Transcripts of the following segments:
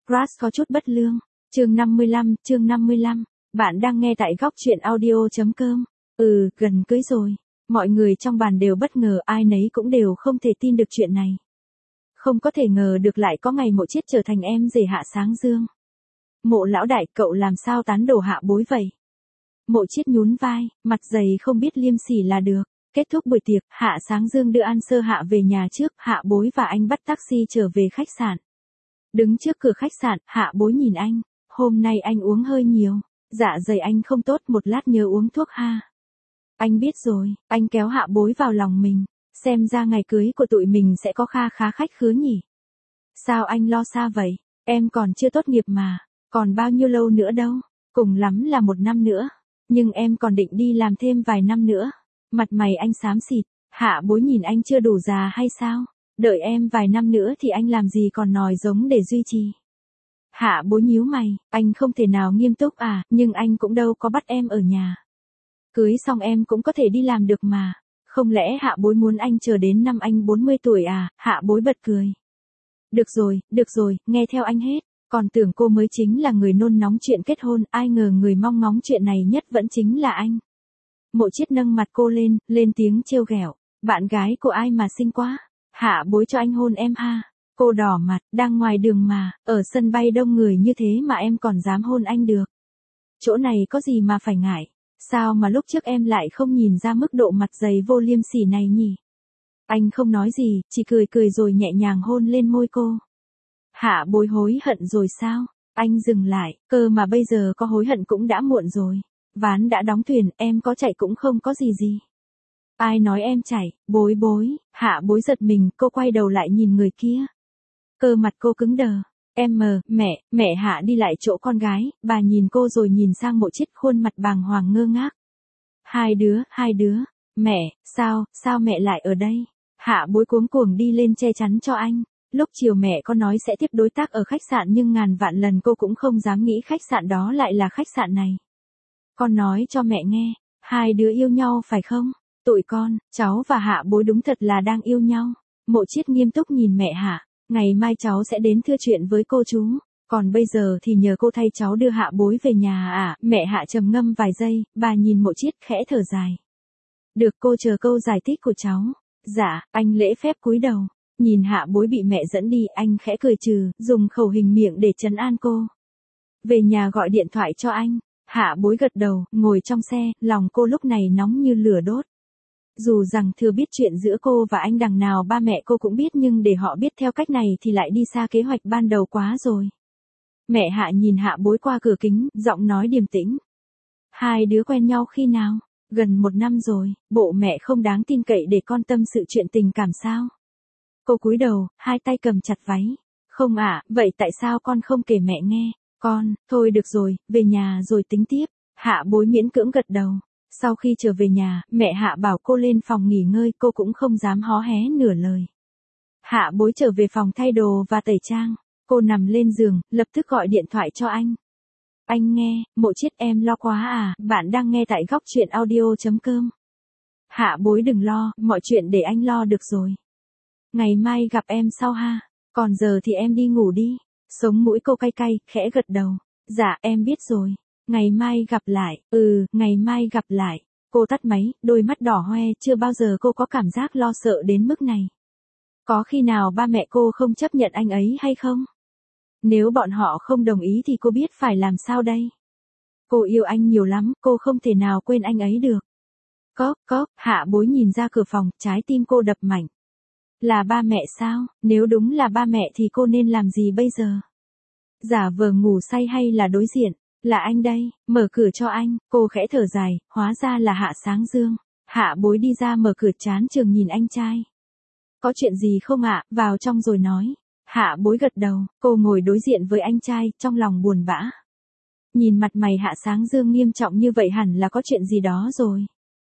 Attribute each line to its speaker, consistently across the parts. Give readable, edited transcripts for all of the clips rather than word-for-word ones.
Speaker 1: Crush có chút bất lương. Chương 55. Bạn đang nghe tại góc truyện audio.com. Gần cưới rồi. Mọi người trong bàn đều bất ngờ, ai nấy cũng đều không thể tin được chuyện này. Không có thể ngờ được lại có ngày Mộ Chiết trở thành em rể Hạ Sáng Dương. Mộ lão đại, cậu làm sao tán đổ Hạ Bối vậy? Mộ Chiết nhún vai, mặt dày không biết liêm sỉ là được. Kết thúc buổi tiệc, Hạ Sáng Dương đưa An Sơ Hạ về nhà trước, Hạ Bối và anh bắt taxi trở về khách sạn. Đứng trước cửa khách sạn, Hạ Bối nhìn anh, hôm nay anh uống hơi nhiều, dạ dày anh không tốt, một lát nhớ uống thuốc ha. Anh biết rồi, anh kéo Hạ Bối vào lòng mình, xem ra ngày cưới của tụi mình sẽ có khá khách khứa nhỉ. Sao anh lo xa vậy, em còn chưa tốt nghiệp mà, còn bao nhiêu lâu nữa đâu, cùng lắm là 1 năm nữa, nhưng em còn định đi làm thêm vài năm nữa. Mặt mày anh xám xịt, Hạ Bối nhìn anh chưa đủ già hay sao? Đợi em vài năm nữa thì anh làm gì còn nòi giống để duy trì. Hạ Bối nhíu mày, anh không thể nào nghiêm túc à, nhưng anh cũng đâu có bắt em ở nhà. Cưới xong em cũng có thể đi làm được mà. Không lẽ Hạ Bối muốn anh chờ đến năm anh 40 tuổi à? Hạ Bối bật cười. Được rồi, nghe theo anh hết. Còn tưởng cô mới chính là người nôn nóng chuyện kết hôn, ai ngờ người mong ngóng chuyện này nhất vẫn chính là anh. Mộ Chiết nâng mặt cô lên tiếng trêu ghẹo. Bạn gái của ai mà xinh quá? Hạ Bối cho anh hôn em ha. Cô đỏ mặt, đang ngoài đường mà, ở sân bay đông người như thế mà em còn dám hôn anh được. Chỗ này có gì mà phải ngại, sao mà lúc trước em lại không nhìn ra mức độ mặt dày vô liêm sỉ này nhỉ? Anh không nói gì, chỉ cười rồi nhẹ nhàng hôn lên môi cô. Hạ Bối hối hận rồi sao? Anh dừng lại, cơ mà bây giờ có hối hận cũng đã muộn rồi. Ván đã đóng thuyền, em có chạy cũng không có gì. Ai nói em chạy, Bối, Hạ Bối giật mình, cô quay đầu lại nhìn người kia. Cơ mặt cô cứng đờ. Mẹ Hạ đi lại chỗ con gái, bà nhìn cô rồi nhìn sang Mộ Chiết, khuôn mặt bàng hoàng ngơ ngác. Hai đứa, mẹ, sao mẹ lại ở đây? Hạ Bối cuống cuồng đi lên che chắn cho anh. Lúc chiều mẹ có nói sẽ tiếp đối tác ở khách sạn nhưng ngàn vạn lần cô cũng không dám nghĩ khách sạn đó lại là khách sạn này. Con nói cho mẹ nghe, hai đứa yêu nhau phải không? Tụi con, cháu và Hạ Bối đúng thật là đang yêu nhau. Mộ Chiết nghiêm túc nhìn mẹ Hạ, ngày mai cháu sẽ đến thưa chuyện với cô chú, còn bây giờ thì nhờ cô thay cháu đưa Hạ Bối về nhà à? Mẹ Hạ trầm ngâm vài giây, bà nhìn Mộ Chiết khẽ thở dài. Được, cô chờ câu giải thích của cháu. Dạ, anh lễ phép cúi đầu, nhìn Hạ Bối bị mẹ dẫn đi, anh khẽ cười trừ, dùng khẩu hình miệng để trấn an cô. Về nhà gọi điện thoại cho anh. Hạ Bối gật đầu, ngồi trong xe, lòng cô lúc này nóng như lửa đốt. Dù rằng thừa biết chuyện giữa cô và anh đằng nào ba mẹ cô cũng biết, nhưng để họ biết theo cách này thì lại đi xa kế hoạch ban đầu quá rồi. Mẹ Hạ nhìn Hạ Bối qua cửa kính, giọng nói điềm tĩnh. Hai đứa quen nhau khi nào? Gần 1 năm rồi, bộ mẹ không đáng tin cậy để con tâm sự chuyện tình cảm sao? Cô cúi đầu, hai tay cầm chặt váy. Không ạ, vậy tại sao con không kể mẹ nghe? Thôi được rồi, về nhà rồi tính tiếp. Hạ Bối miễn cưỡng gật đầu. Sau khi trở về nhà, mẹ Hạ bảo cô lên phòng nghỉ ngơi, cô cũng không dám hó hé nửa lời. Hạ Bối trở về phòng thay đồ và tẩy trang. Cô nằm lên giường, lập tức gọi điện thoại cho anh. Anh nghe, Mộ Chiết, em lo quá à, bạn đang nghe tại góc truyện audio.com. Hạ Bối đừng lo, mọi chuyện để anh lo được rồi. Ngày mai gặp em sau ha, còn giờ thì em đi ngủ đi. Sống mũi cô cay cay, khẽ gật đầu. Dạ, em biết rồi. Ngày mai gặp lại. Ngày mai gặp lại. Cô tắt máy, đôi mắt đỏ hoe, chưa bao giờ cô có cảm giác lo sợ đến mức này. Có khi nào ba mẹ cô không chấp nhận anh ấy hay không? Nếu bọn họ không đồng ý thì cô biết phải làm sao đây? Cô yêu anh nhiều lắm, cô không thể nào quên anh ấy được. Cóp, Hạ Bối nhìn ra cửa phòng, trái tim cô đập mạnh. Là ba mẹ sao? Nếu đúng là ba mẹ thì cô nên làm gì bây giờ? Giả vờ ngủ say hay là đối diện? Là anh đây, mở cửa cho anh. Cô khẽ thở dài, hóa ra là Hạ Sáng Dương. Hạ Bối đi ra mở cửa, chán chường nhìn anh trai. Có chuyện gì không ạ? Vào trong rồi nói. Hạ Bối gật đầu, cô ngồi đối diện với anh trai, trong lòng buồn bã. Nhìn mặt mày Hạ Sáng Dương nghiêm trọng như vậy hẳn là có chuyện gì đó rồi.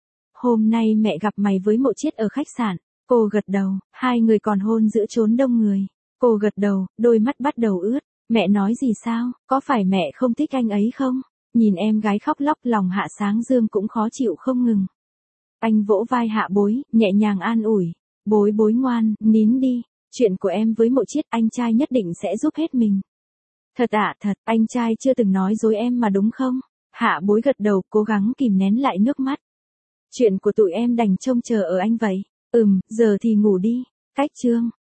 Speaker 1: Hôm nay mẹ gặp mày với Mộ Chiết ở khách sạn. Cô gật đầu, hai người còn hôn giữa chốn đông người. Cô gật đầu, đôi mắt bắt đầu ướt. Mẹ nói gì sao, có phải mẹ không thích anh ấy không? Nhìn em gái khóc lóc, lòng Hạ Sáng Dương cũng khó chịu không ngừng. Anh vỗ vai Hạ Bối, nhẹ nhàng an ủi. Bối ngoan, nín đi. Chuyện của em với Mộ Chiết, anh trai nhất định sẽ giúp hết mình. Thật ạ, thật, anh trai chưa từng nói dối em mà đúng không? Hạ bối gật đầu, cố gắng kìm nén lại nước mắt. Chuyện của tụi em đành trông chờ ở anh vậy. Giờ thì ngủ đi. Cách chương.